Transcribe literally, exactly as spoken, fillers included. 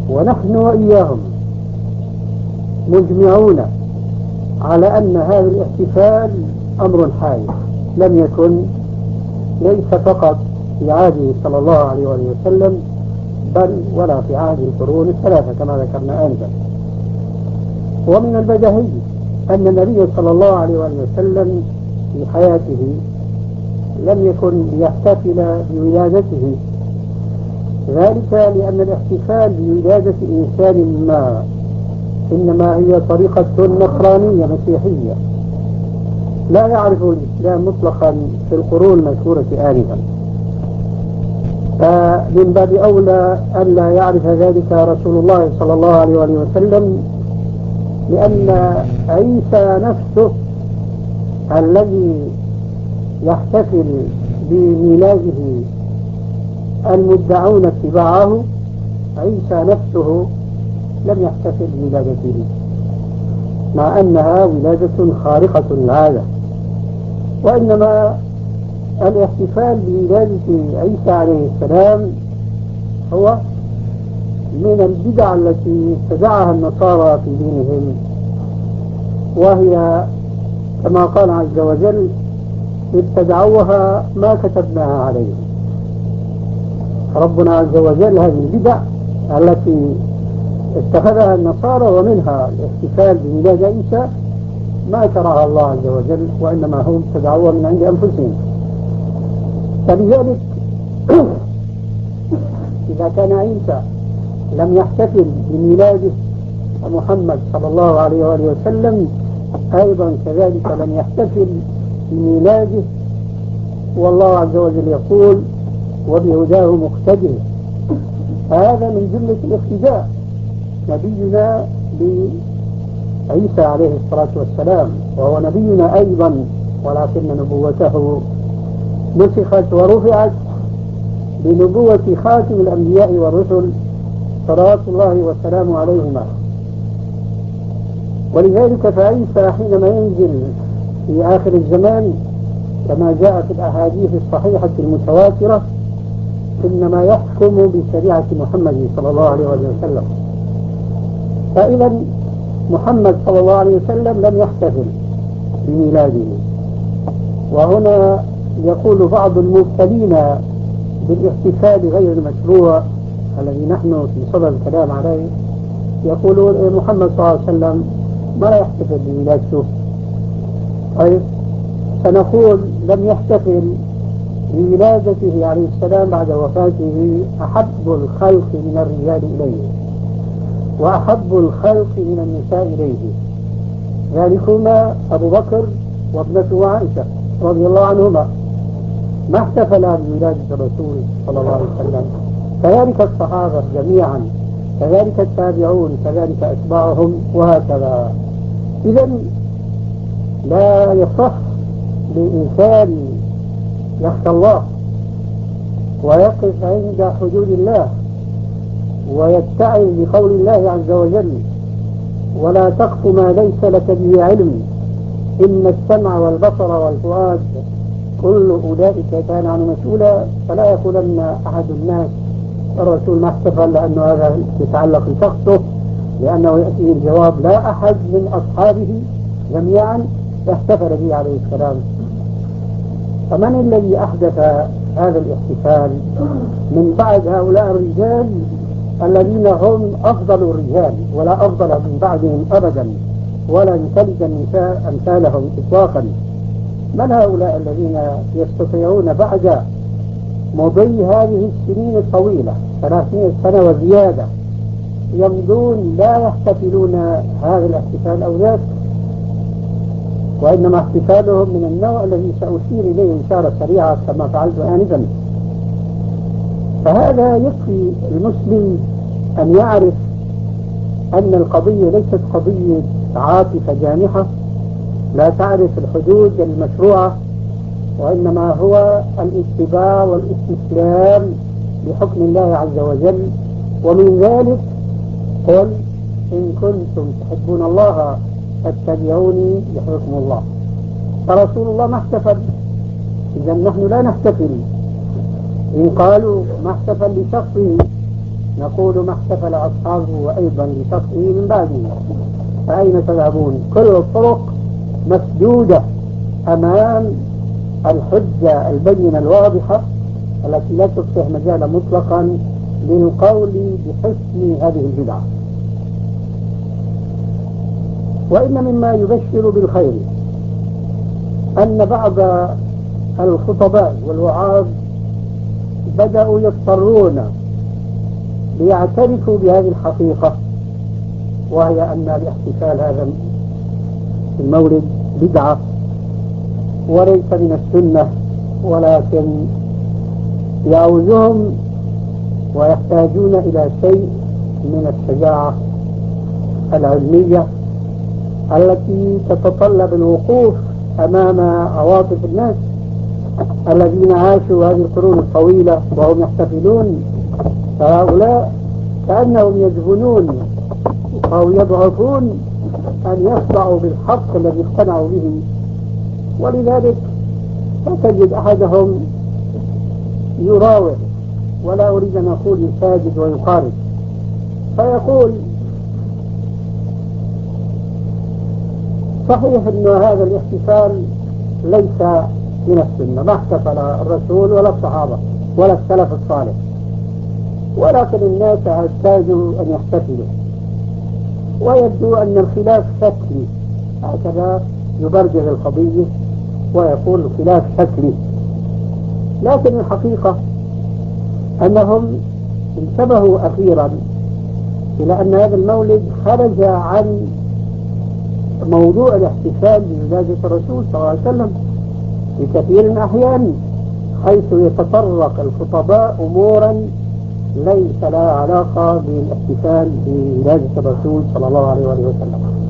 ونحن وإياهم مجمعون على أن هذا الاحتفال أمر حادث لم يكن، ليس فقط في عهده صلى الله عليه وسلم، بل ولا في عهد القرون الثلاثة كما ذكرنا آنفا. ومن البديهي أن النبي صلى الله عليه وسلم في حياته لم يكن ليحتفل بولادته، ذلك لأن الاحتفال بولادة إنسان ما إنما هي طريقة نصرانية مسيحية لا يعرف الإسلام مطلقا في القرون المذكورة آنفا، فمن باب أولى أن لا يعرف ذلك رسول الله صلى الله عليه وسلم، لأن عيسى نفسه الذي يحتفل بميلاده المدعون اتباعه، عيسى نفسه لم يحتفل بولادته، مع أنها ولادة خارقة للعادة. وإنما الاحتفال بولادة عيسى عليه السلام هو من البدع التي ابتدعها النصارى في دينهم، وهي كما قال عز وجل ابتدعوها ما كتبناها عليهم. ربنا عز وجل هذه البدع التي اتخذها النصارى ومنها الاحتفال بميلاد عيسى ما شرعها الله عز وجل، وإنما هم ابتدعوها من عند أنفسهم. فلذلك إذا كان عيسى لم يحتفل بميلاده محمد صلى الله عليه وآله وسلم أيضا كذلك لم يحتفل بميلاده، والله عز وجل يقول وبهداه مقتدر. هذا من جملة الاقتداء نبينا بعيسى عليه الصلاة والسلام، وهو نبينا أيضا، ولكن نبوته نسخت ورفعت بنبوة خاتم الأنبياء والرسل صلوات الله والسلام عليهما. ولذلك فعيسى حينما ينزل في آخر الزمان كما جاء في الأحاديث الصحيحة المتواترة إنما يحكم بشريعة محمد صلى الله عليه وسلم. فإذا محمد صلى الله عليه وسلم لم يحتفل بميلاده. وهنا يقول بعض المبتلين بالاحتفال غير المشروع الذي نحن في صدد الكلام عليه، يقولون محمد صلى الله عليه وسلم ما يحتفل بميلادته. طيب سنقول لم يحتفل بولادته عليه السلام بعد وفاته أحب الخلق من الرجال إليه وأحب الخلق من النساء إليه، ذلكما أبو بكر وابنته عائشة رضي الله عنهما، ما احتفل بولادة الرسول صلى الله عليه وسلم. كذلك الصحابة جميعا، كذلك التابعون، كذلك أتباعهم، وهكذا. إذا لا يصح لإنسان يخشى الله ويقف عند حدود الله ويتعظ بقول الله عز وجل ولا تقف ما ليس لك به علم إن السمع والبصر والفؤاد كل أولئك كان عنه مسؤولا، فلا يقولن أحد الناس الرسول ما احتفل لأنه هذا يتعلق بشخصه، لأنه يأتي الجواب لا أحد من أصحابه جميعا احتفل به عليه السلام. فمن الذي أحدث هذا الاحتفال من بعد هؤلاء الرجال الذين هم أفضل الرجال ولا أفضل من بعدهم أبدا ولا تلد النساء أمثالهم إطلاقا؟ من هؤلاء الذين يستطيعون بعد مضي هذه السنين الطويلة ثلاثمائة سنة وزيادة يمضون لا يحتفلون هذا الاحتفال أو ذاك، وإنما احتفالهم من النوع الذي سأشير إليه إشارة سريعة كما فعلت آنفا. فهذا يكفي المسلم أن يعرف أن القضية ليست قضية عاطفة جانحة لا تعرف الحدود المشروعة، وإنما هو الاتباع والاستسلام لحكم الله عز وجل. ومن ذلك قل إن كنتم تحبون الله فاتبعوني يحبكم الله. فرسول الله ما احتفل، إذا نحن لا نحتفل. إن قالوا ما احتفل لشخصه نقول ما احتفل أصحابه أيضا بشخصه من بعده، فأين تذهبون؟ كل الطرق مسدودة أمام الحجة البينة الواضحة التي لا تفتح مجالا مطلقا للقول بحسن هذه البدعة. وإن مما يبشر بالخير أن بعض الخطباء والوعاظ بدأوا يضطرون ليعترفوا بهذه الحقيقة، وهي أن الاحتفال هذا المولد بدعة وليس من السنة، ولكن يعوزهم ويحتاجون إلى شيء من الشجاعة العلمية التي تتطلب الوقوف أمام عواطف الناس الذين عاشوا هذه القرون الطويلة وهم يحتفلون، فهؤلاء كأنهم يجبنون أو يضعفون أن يخضعوا بالحق الذي اقتنعوا به، ولذلك فتجد أحدهم يراوغ، ولا أريد أن أقول يساجد ويقارب، فيقول صحيح أن هذا الاحتفال ليس من السنة، ما احتفل الرسول ولا الصحابة ولا السلف الصالح، ولكن الناس احتاجوا أن يحتفلوا، ويبدو أن الخلاف شكلي، هكذا يبرجل القضية ويقول الخلاف شكلي. لكن الحقيقة أنهم انتبهوا أخيرا إلى أن هذا المولد خرج عن موضوع الاحتفال بولادة الرسول صلى الله عليه وسلم في كثير من الأحيان، حيث يتطرق الخطباء أمورا ليس لها علاقة بالاحتفال بولادة الرسول صلى الله عليه وسلم.